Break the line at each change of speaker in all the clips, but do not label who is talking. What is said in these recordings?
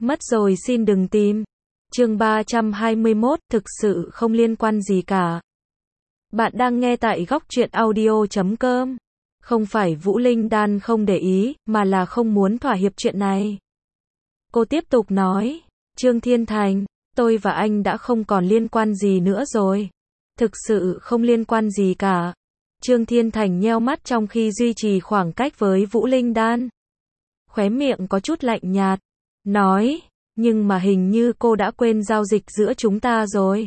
Mất rồi xin đừng tìm. Chương 321, thực sự không liên quan gì cả. Bạn đang nghe tại góc truyện audio.com. Không phải Vũ Linh Đan không để ý, mà là không muốn thỏa hiệp chuyện này. Cô tiếp tục nói, Trương Thiên Thành, tôi và anh đã không còn liên quan gì nữa rồi. Thực sự không liên quan gì cả. Trương Thiên Thành nheo mắt trong khi duy trì khoảng cách với Vũ Linh Đan. Khóe miệng có chút lạnh nhạt. Nói, nhưng mà hình như cô đã quên giao dịch giữa chúng ta rồi.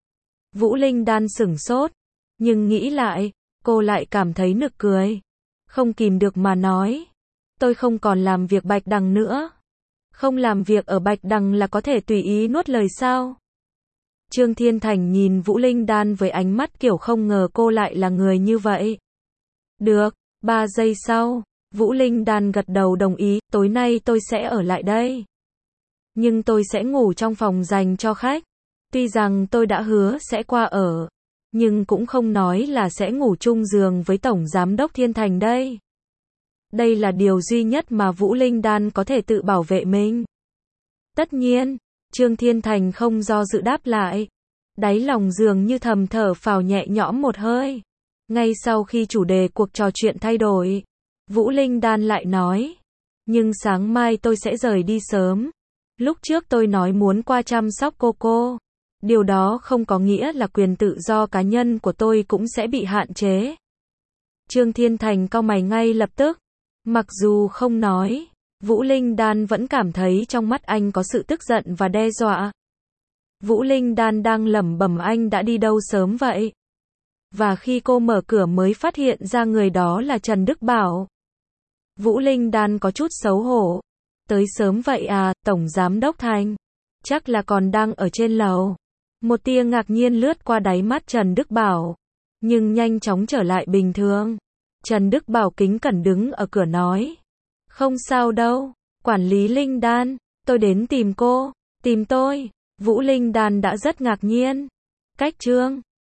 Vũ Linh Đan sửng sốt, nhưng nghĩ lại, cô lại cảm thấy nực cười. Không kìm được mà nói, tôi không còn làm việc Bạch Đằng nữa. Không làm việc ở Bạch Đằng là có thể tùy ý nuốt lời sao? Trương Thiên Thành nhìn Vũ Linh Đan với ánh mắt kiểu không ngờ cô lại là người như vậy. Được, 3 giây sau, Vũ Linh Đan gật đầu đồng ý, tối nay tôi sẽ ở lại đây. Nhưng tôi sẽ ngủ trong phòng dành cho khách. Tuy rằng tôi đã hứa sẽ qua ở, nhưng cũng không nói là sẽ ngủ chung giường với Tổng Giám đốc Thiên Thành đây. Đây là điều duy nhất mà Vũ Linh Đan có thể tự bảo vệ mình. Tất nhiên, Trương Thiên Thành không do dự đáp lại. Đáy lòng dường như thầm thở phào nhẹ nhõm một hơi. Ngay sau khi chủ đề cuộc trò chuyện thay đổi, Vũ Linh Đan lại nói, nhưng sáng mai tôi sẽ rời đi sớm. Lúc trước tôi nói muốn qua chăm sóc cô. Điều đó không có nghĩa là quyền tự do cá nhân của tôi cũng sẽ bị hạn chế. Trương Thiên Thành cau mày ngay lập tức. Mặc dù không nói, Vũ Linh Đan vẫn cảm thấy trong mắt anh có sự tức giận và đe dọa. Vũ Linh Đan đang lẩm bẩm anh đã đi đâu sớm vậy? Và khi cô mở cửa mới phát hiện ra người đó là Trần Đức Bảo. Vũ Linh Đan có chút xấu hổ. Tới sớm vậy à, Tổng Giám đốc Thành? Chắc là còn đang ở trên lầu. Một tia ngạc nhiên lướt qua đáy mắt Trần Đức Bảo, nhưng nhanh chóng trở lại bình thường. Trần Đức Bảo kính cẩn đứng ở cửa nói, không sao đâu, quản lý Linh Đan, tôi đến tìm cô. Tìm tôi? Vũ Linh Đan đã rất ngạc nhiên. Cách Trương